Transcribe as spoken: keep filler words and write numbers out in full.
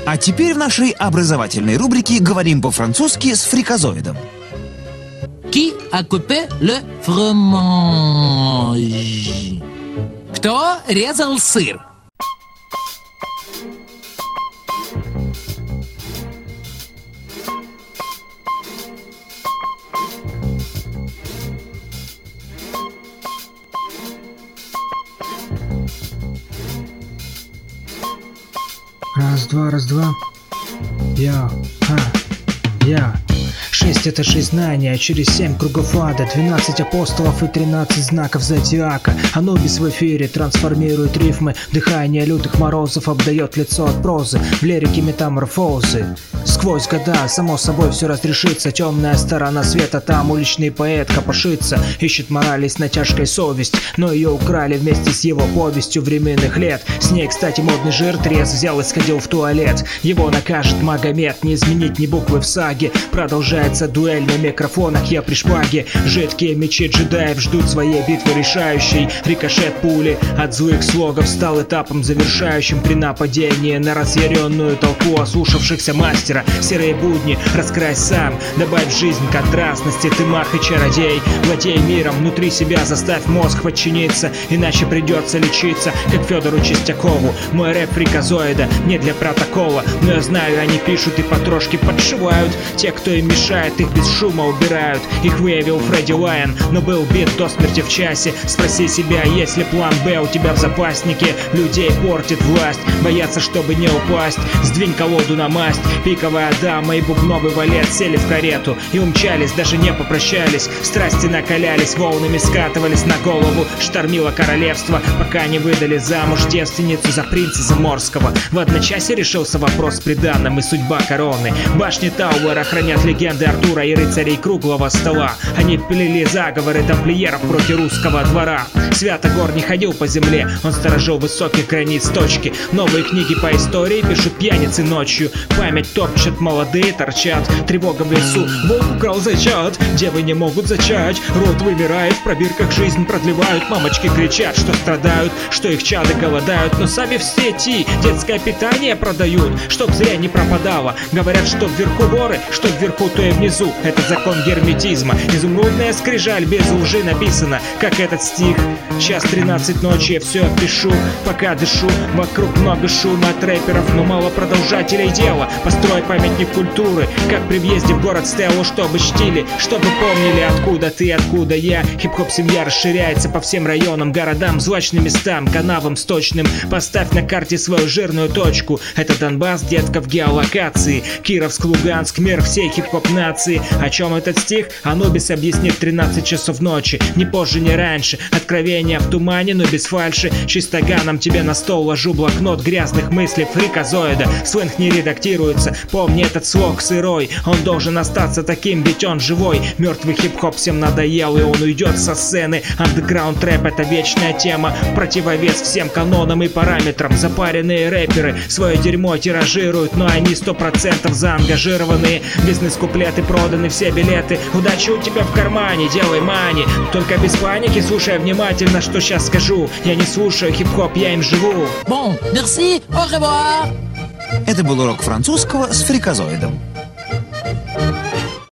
А теперь в нашей образовательной рубрике «Говорим по-французски» с фриказоидом. Qui a coupé le fromage? Кто резал сыр? Раз, два, раз, два. Я, а, я. Шесть — это шесть знания, через семь кругов ада, двенадцать апостолов и тринадцать знаков зодиака. Анубис в эфире трансформирует рифмы, дыхание лютых морозов обдает лицо от прозы, в лирике метаморфозы. Сквозь года, само собой, все разрешится, темная сторона света, там уличный поэт копошится, ищет морали с натяжкой совесть, но ее украли вместе с его повестью временных лет. С ней, кстати, модный жир трезв взял и сходил в туалет. Его накажет Магомед, не изменить ни буквы в саге. Продолжается дуэль на микрофонах, я при шпаге. Жидкие мечи джедаев ждут своей битвы решающей. Рикошет пули от злых слогов стал этапом завершающим при нападении на разъяренную толпу ослушавшихся мастера. Серые будни раскрась сам, добавь в жизнь контрастности, ты маг и чародей. Владей миром, внутри себя заставь мозг подчиниться, иначе придется лечиться, как Федору Чистякову. Мой рэп фриказоида не для протокола, но я знаю, они пишут и потрошки подшивают. Те, кто им мешает, их без шума убирают. Их выявил Фредди Лайн, но был бит до смерти в часе. Спроси себя, есть ли план Б у тебя в запаснике. Людей портит власть, боятся, чтобы не упасть. Сдвинь колоду на масть. Пиковая дама и бубновый валет сели в карету и умчались, даже не попрощались. Страсти накалялись, волнами скатывались на голову. Штормило королевство, пока не выдали замуж девственницу за принца Заморского. В одночасье решился вопрос с приданным и судьба короны. Башни Тауэра хранят легенды Артура и рыцарей круглого стола. Они плели заговоры тамплиеров против русского двора. Святогор не ходил по земле, он сторожил высоких границ точки. Новые книги по истории пишут пьяницы ночью. Память топчет, молодые торчат. Тревога в лесу, волк украл зайчат. Девы не могут зачать, род вымирает. В пробирках жизнь продлевают. Мамочки кричат, что страдают, что их чады голодают. Но сами в сети детское питание продают, чтоб зря не пропадало. Говорят, что вверху воры, что вверху, то и внизу. Это закон герметизма. Изумрудная скрижаль без лжи написана, как этот стих. Час тринадцать ночи, я все пишу, пока дышу. Вокруг много шума от рэперов, но мало продолжателей дела. Построй памятник культуры, как при въезде в город Стеллу, чтобы чтили, чтобы помнили, откуда ты, откуда я. Хип-хоп семья расширяется по всем районам, городам, злачным местам, канавам сточным. Поставь на карте свою жирную точку. Это Донбасс, детка в геолокации. Кировск, Луганск, мир всей хип-хоп нации. О чем этот стих? Анубис объяснит в тринадцать часов ночи. Не позже, не раньше. Откровение в тумане, но без фальши. Чистоганом тебе на стол ложу блокнот грязных мыслей фриказоида. Сленг не редактируется, помни этот слог сырой. Он должен остаться таким, ведь он живой. Мертвый хип-хоп всем надоел, и он уйдет со сцены. Андеграунд рэп — это вечная тема. Противовес всем канонам и параметрам. Запаренные рэперы свое дерьмо тиражируют, но они сто процентов заангажированные. Бизнес-куплеты проданы, все билеты. Удача у тебя в кармане, делай мани. Только без паники, слушай внимательно, что сейчас скажу. Я не слушаю хип-хоп, я им живу. Bon, merci, au revoir. Это был урок французского с фриказоидом.